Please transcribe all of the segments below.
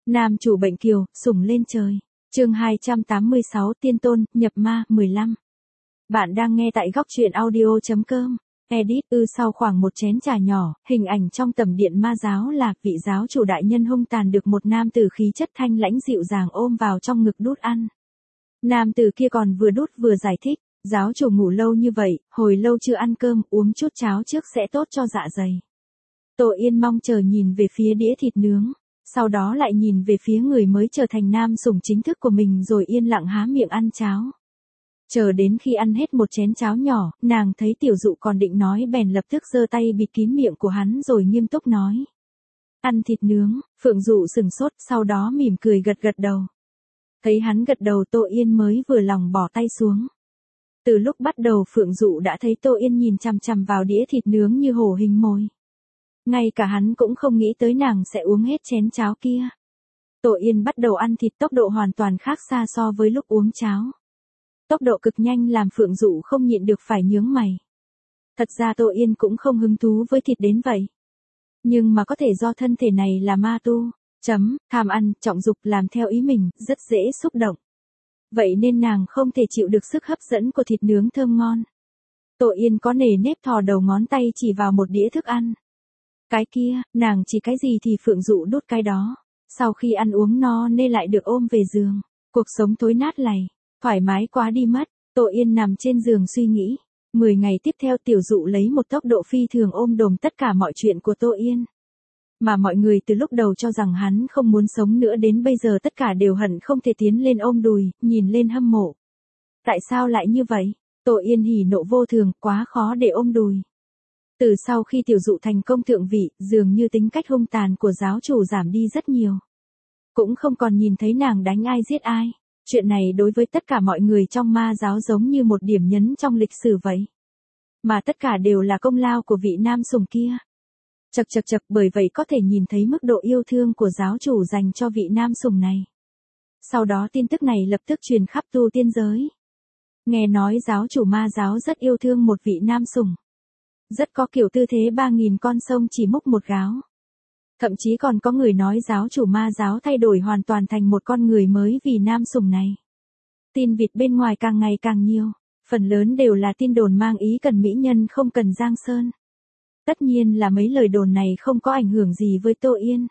Nam chủ bệnh kiều, sủng lên trời. Chương 286 Tiên tôn, nhập ma, 15. Bạn đang nghe tại góc truyện audio.com. Edit sau khoảng một chén trà nhỏ, hình ảnh trong tầm điện ma giáo là vị giáo chủ đại nhân hung tàn được một nam tử khí chất thanh lãnh dịu dàng ôm vào trong ngực đút ăn. Nam tử kia còn vừa đút vừa giải thích, giáo chủ ngủ lâu như vậy, hồi lâu chưa ăn cơm, uống chút cháo trước sẽ tốt cho dạ dày. Tô Yên mong chờ nhìn về phía đĩa thịt nướng, sau đó lại nhìn về phía người mới trở thành nam sủng chính thức của mình rồi yên lặng há miệng ăn cháo. Chờ đến khi ăn hết một chén cháo nhỏ, nàng thấy tiểu dụ còn định nói bèn lập tức giơ tay bịt kín miệng của hắn rồi nghiêm túc nói. Ăn thịt nướng, Phượng Dụ sừng sốt, sau đó mỉm cười gật gật đầu. Thấy hắn gật đầu Tô Yên mới vừa lòng bỏ tay xuống. Từ lúc bắt đầu Phượng Dụ đã thấy Tô Yên nhìn chằm chằm vào đĩa thịt nướng như hổ hình mồi. Ngay cả hắn cũng không nghĩ tới nàng sẽ uống hết chén cháo kia. Tô Yên bắt đầu ăn thịt tốc độ hoàn toàn khác xa so với lúc uống cháo. Tốc độ cực nhanh làm Phượng Dụ không nhịn được phải nhướng mày. Thật ra Tô Yên cũng không hứng thú với thịt đến vậy. Nhưng mà có thể do thân thể này là ma tu, tham ăn, trọng dục làm theo ý mình, rất dễ xúc động. Vậy nên nàng không thể chịu được sức hấp dẫn của thịt nướng thơm ngon. Tô Yên có nề nếp thò đầu ngón tay chỉ vào một đĩa thức ăn. Cái kia, nàng chỉ cái gì thì Phượng Dụ đút cái đó. Sau khi ăn uống no nê lại được ôm về giường. Cuộc sống thối nát lầy, thoải mái quá đi mất. Tô Yên nằm trên giường suy nghĩ. 10 ngày tiếp theo tiểu dụ lấy một tốc độ phi thường ôm đồm tất cả mọi chuyện của Tô Yên. Mà mọi người từ lúc đầu cho rằng hắn không muốn sống nữa đến bây giờ tất cả đều hận không thể tiến lên ôm đùi, nhìn lên hâm mộ. Tại sao lại như vậy? Tô Yên hỉ nộ vô thường, quá khó để ôm đùi. Từ sau khi tiểu dụ thành công thượng vị, dường như tính cách hung tàn của giáo chủ giảm đi rất nhiều. Cũng không còn nhìn thấy nàng đánh ai giết ai. Chuyện này đối với tất cả mọi người trong ma giáo giống như một điểm nhấn trong lịch sử vậy. Mà tất cả đều là công lao của vị nam sủng kia. Chật, bởi vậy có thể nhìn thấy mức độ yêu thương của giáo chủ dành cho vị nam sủng này. Sau đó tin tức này lập tức truyền khắp tu tiên giới. Nghe nói giáo chủ ma giáo rất yêu thương một vị nam sủng. Rất có kiểu tư thế 3.000 con sông chỉ múc một gáo. Thậm chí còn có người nói giáo chủ ma giáo thay đổi hoàn toàn thành một con người mới vì nam sủng này. Tin vịt bên ngoài càng ngày càng nhiều, phần lớn đều là tin đồn mang ý cần mỹ nhân không cần giang sơn. Tất nhiên là mấy lời đồn này không có ảnh hưởng gì với Tô Yên.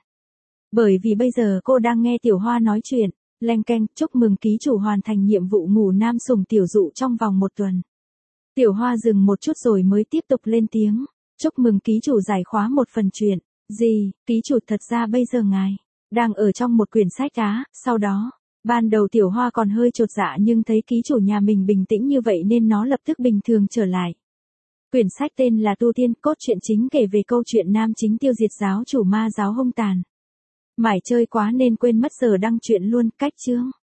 Bởi vì bây giờ cô đang nghe Tiểu Hoa nói chuyện, leng keng, chúc mừng ký chủ hoàn thành nhiệm vụ ngủ nam sủng tiểu dụ trong vòng 1 tuần. Tiểu Hoa dừng một chút rồi mới tiếp tục lên tiếng. Chúc mừng ký chủ giải khóa một phần chuyện. Gì, ký chủ thật ra bây giờ ngài đang ở trong một quyển sách á, sau đó, ban đầu Tiểu Hoa còn hơi chột dạ nhưng thấy ký chủ nhà mình bình tĩnh như vậy nên nó lập tức bình thường trở lại. Quyển sách tên là Tu Tiên, cốt truyện chính kể về câu chuyện nam chính tiêu diệt giáo chủ ma giáo hung tàn. Mải chơi quá nên quên mất giờ đăng truyện luôn, cách chương.